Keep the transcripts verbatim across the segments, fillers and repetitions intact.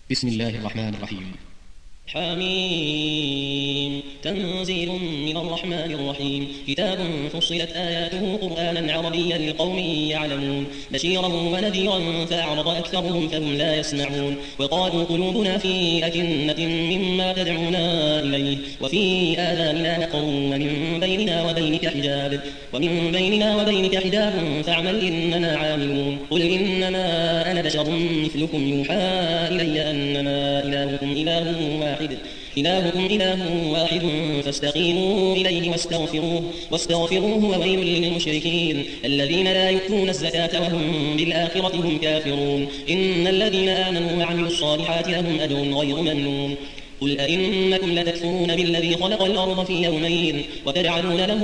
بسم الله الرحمن الرحيم. حميم تنزيل من الرحمن الرحيم كتاب فصلت آياته قرآنا عربيا لقوم يعلمون بشيرا ونذيرا فأعرض أكثرهم فهم لا يسمعون وقالوا قلوبنا في أكنة مما تدعونا إليه وفي آذاننا وقر ومن بيننا وبينك حجاب ومن بيننا وبينك حجاب فاعمل إننا عاملون قل إنما أنا بشر مثلكم يوحى إلي أنما إلهكم إله واحد إلهكم إله واحد فاستقيموا إليه واستغفروه واستغفروه وويل للمشركين الذين لا يؤتون الزكاة وهم بالآخرة هم كافرون إن الذين آمنوا وعملوا الصالحات لهم أجر غير ممنون قل أئنكم لتكفرون بالذي خلق الأرض في يومين وتجعلون له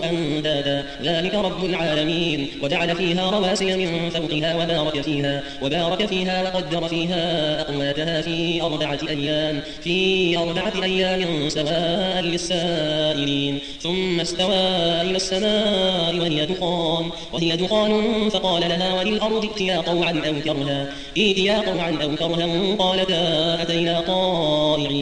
أندادا ذلك رب العالمين وجعل فيها رواسي من فوقها وبارك فيها وبارك فيها وقدر فيها أقواتها في أربعة أيام في أربعة أيام سواء للسائلين ثم استوى إلى السماء وهي دخان وهي دخان فقال لها وللأرض ائتيا طوعا أو كرها ائتيا طوعا أو كرها قالتا أتينا طائعين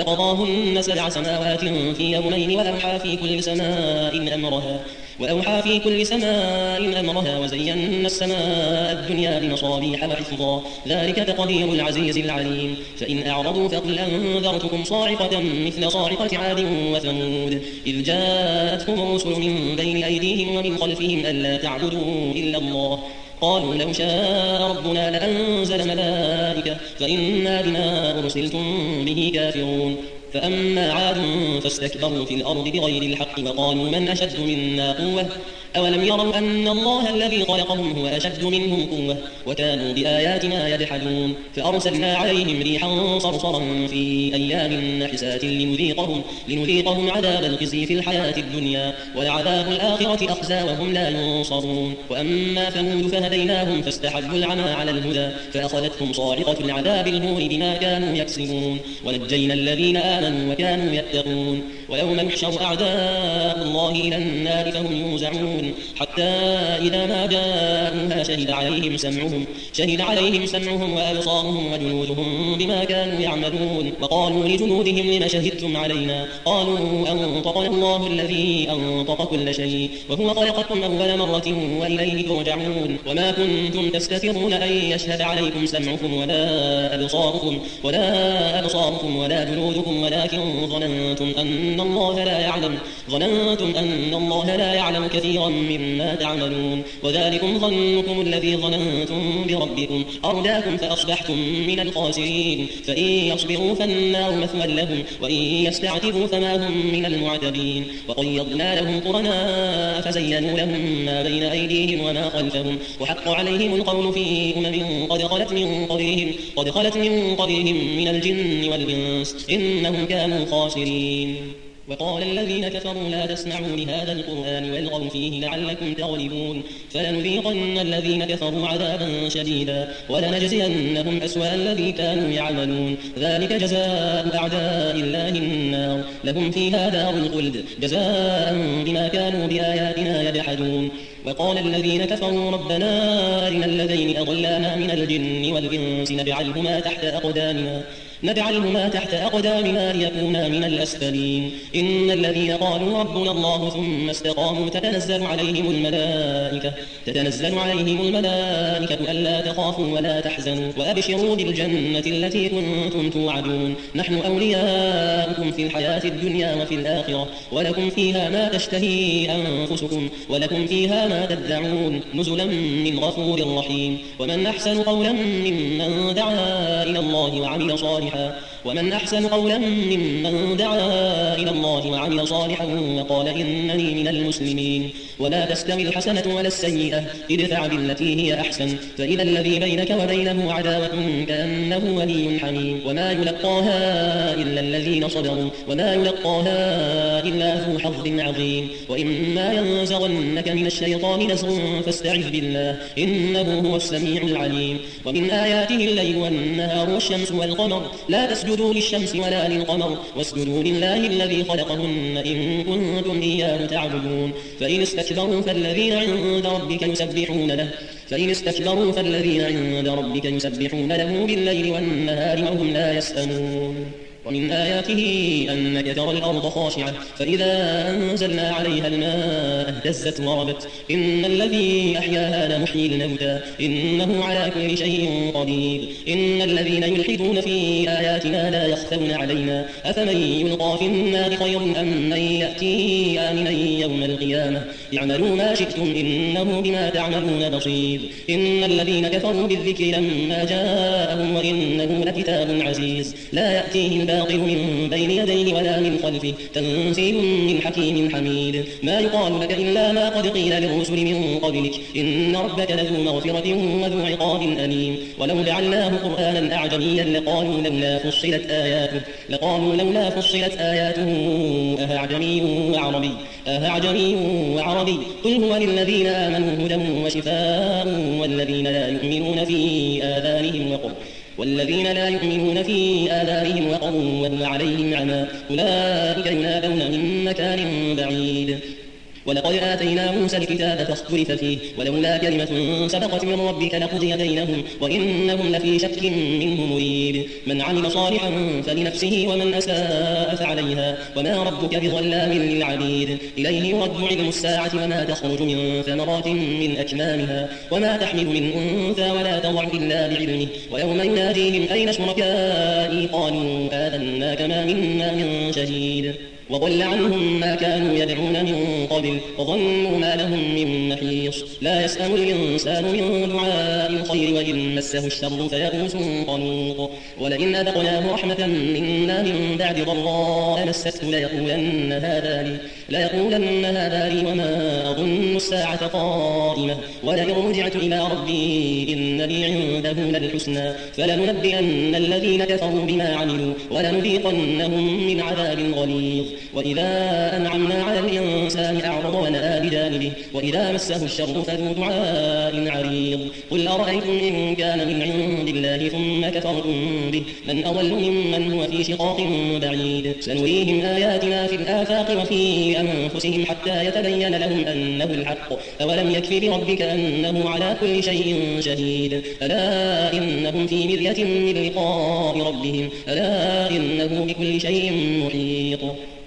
فقضاهن سبع سماوات في يومين وأوحى في كل سماء أمرها وأوحى في كل سماء أمرها وزينا السماء الدنيا بمصابيح وحفظا ذلك تقدير العزيز العليم فإن أعرضوا فقل أنذرتكم صاعقة مثل صاعقة عاد وثمود إذ جاءتهم الرسل من بين أيديهم ومن خلفهم ألا تعبدوا إلا الله قالوا لو شاء ربنا لأنزل ملائكة فإنا بما أرسلتم به كافرون فأما عاد فاستكبروا في الأرض بغير الحق وقالوا من أشد منا قوة أولم يروا أن الله الذي خلقهم هو أشد منهم قوة وكانوا بآياتنا يجحدون فأرسلنا عليهم ريحا صرصرا في أيام نحسات لنذيقهم, لنذيقهم عذاب الخزي في الحياة الدنيا ولعذاب الآخرة أخزى وهم لا ينصرون وأما ثمود فهديناهم فاستحبوا العمى على الهدى فأخذتهم صاعقة العذاب الهون بما كانوا يكسبون ونجينا الذين آمنوا وكانوا يتقون ويوم يحشر أعداء الله إلى النار فهم يوزعون حتى إذا ما جاءوها شهد عليهم سمعهم شهد عليهم سمعهم وأبصارهم وجلودهم بما كانوا يعملون وقالوا لجلودهم لم شهدتم علينا قالوا أنطقنا الله الذي أنطق كل شيء وهو خلقكم أول مرة وإليه ترجعون وما كنتم تستترون أن يشهد عليكم سمعكم ولا أبصاركم ولا أبصاركم ولا جلودكم ولكن ظننتم أن الله لا يعلم ظننتم أن الله لا يعلم كثيرا مما تعملون وذلكم ظنكم الذي ظننتم بربكم أرداكم فأصبحتم من الخاسرين فإن يصبروا فالنار مثوى لهم وإن يستعتبوا فما هم من المعتبين وقيضنا لهم قرناء فزينوا لهم ما بين أيديهم وما خلفهم وحق عليهم القول في أمم قد خلت من قبلهم قد خلت من قبلهم من الجن والإنس إنهم كانوا خاسرين وقال الذين كفروا لا تسمعوا لهذا القرآن والغوا فيه لعلكم تغلبون فلنذيقن الذين كفروا عذابا شديدا ولنجزينهم أسوأ الذي كانوا يعملون ذلك جزاء أعداء الله النار لهم فيها دار الخلد جزاء بما كانوا بآياتنا يجحدون وقال الذين كفروا ربنا أرنا الذين أضلانا من الجن والإنس نجعلهما تحت أقدامنا نجعلهما تحت أقدامنا ليكونا من الأسفلين إن الذين قالوا ربنا الله ثم استقاموا تتنزل عليهم الملائكة تتنزل عليهم الملائكة ألا تخافوا ولا تحزنوا وأبشروا بالجنة التي كنتم توعدون نحن أولياؤكم في الحياة الدنيا وفي الآخرة ولكم فيها ما تشتهي أنفسكم ولكم فيها ما تدعون نزلا من غفور رحيم ومن أحسن قولا ممن دعا إلى الله وعمل صالحا ومن أحسن قولا ممن دعا إلى الله وعمل صالحا وقال إنني من المسلمين ولا تستوي الحسنة ولا السيئة ادفع بالتي هي أحسن فإذا الذي بينك وبينه عداوة كأنه ولي حميم وما يلقاها إلا الذين صبروا وما يلقاها إلا ذو حظ عظيم وإما ينزغنك من الشيطان نزغ فاستعذ بالله إنه هو السميع العليم ومن آياته الليل والنهار والشمس والقمر لا تسجدوا للشمس ولا للقمر واسجدوا لله الذي خلقهن إن كنتم إياه تعبدون فإن استكبروا استكبروا فالذين عند ربك يسبحون له فإن استكبروا فالذين عند ربك يسبحون له بالليل والنهار وهم لا يسأمون. ومن آياته أنك ترى الأرض خاشعة فإذا أنزلنا عليها الماء اهتزت وربت إن الذي أحياها لمحيي الموتى إنه على كل شيء قدير. إن الذين يلحدون في آياتنا لا يخفون علينا أفمن يلقى في النار خير أم من يأتي آمنا يوم القيامة اعملوا ما شئتم إنه بما تعملون بصير. إن الذين كفروا بالذكر لما جاءهم وإنه لكتاب عزيز لا يأتيه الباطل من بين يديه ولا من خلفه تنزيل من حكيم حميد. ما يقال لك إلا ما قد قيل للرسل من قبلك إن ربك لذو مغفرة وذو عقاب أليم. ولو جعلناه قرآنا أعجميا لقالوا لولا فصلت آياته لقالوا لولا فصلت آياته أأعجمي وعربي أأعجمي وعربي قل هو للذين آمنوا هدى وشفاء والذين لا يؤمنون في آذانهم وقر والذين لا يؤمنون في آذانهم وقر وهو عليهم عمى أولئك ينادون من مكان بعيد. ولقد آتينا موسى الكتاب فاختلف فيه ولولا كلمة سبقت من ربك لقضي بينهم وإنهم لفي شك منه مريب. من عمل صالحا فلنفسه ومن أساء فعليها وما ربك بظلام للعبيد. إليه يرد علم الساعة وما تخرج من ثمرات من أكمامها وما تحمل من أنثى ولا تضع إلا بعلمه ويوم يناديهم أين شركائي قالوا آذناك ما منا من شهيد. وضل عنهم ما كانوا يدعون من قبل وظنوا ما لهم من محيص. لا يسأم الإنسان من دعاء الخير وإن مسه الشر فيئوس قنوط. ولئن أذقناه رحمة منا من بعد ضراء مسته ليقولن هذا لي ليقولن هذا لي وما أظن الساعة قائمة ولئن رجعت إلى ربي إن لي عنده للحسنى فلننبئن الذين كفروا بما عملوا ولنذيقنهم من عذاب غليظ. وإذا أنعمنا على الإنسان أعرض ونأى بجانبه وإذا مسه الشر فذو دعاء عريض. قل أرأيتم إن كان من عند الله ثم كفرتم به من أضل ممن هو في شقاق بعيد. سنريهم آياتنا في الآفاق وفي أنفسهم حتى يتبين لهم أنه الحق أولم يكف بربك أنه على كل شيء شهيد. ألا إنهم في مرية من لقاء ربهم ألا إنه بكل شيء محيط.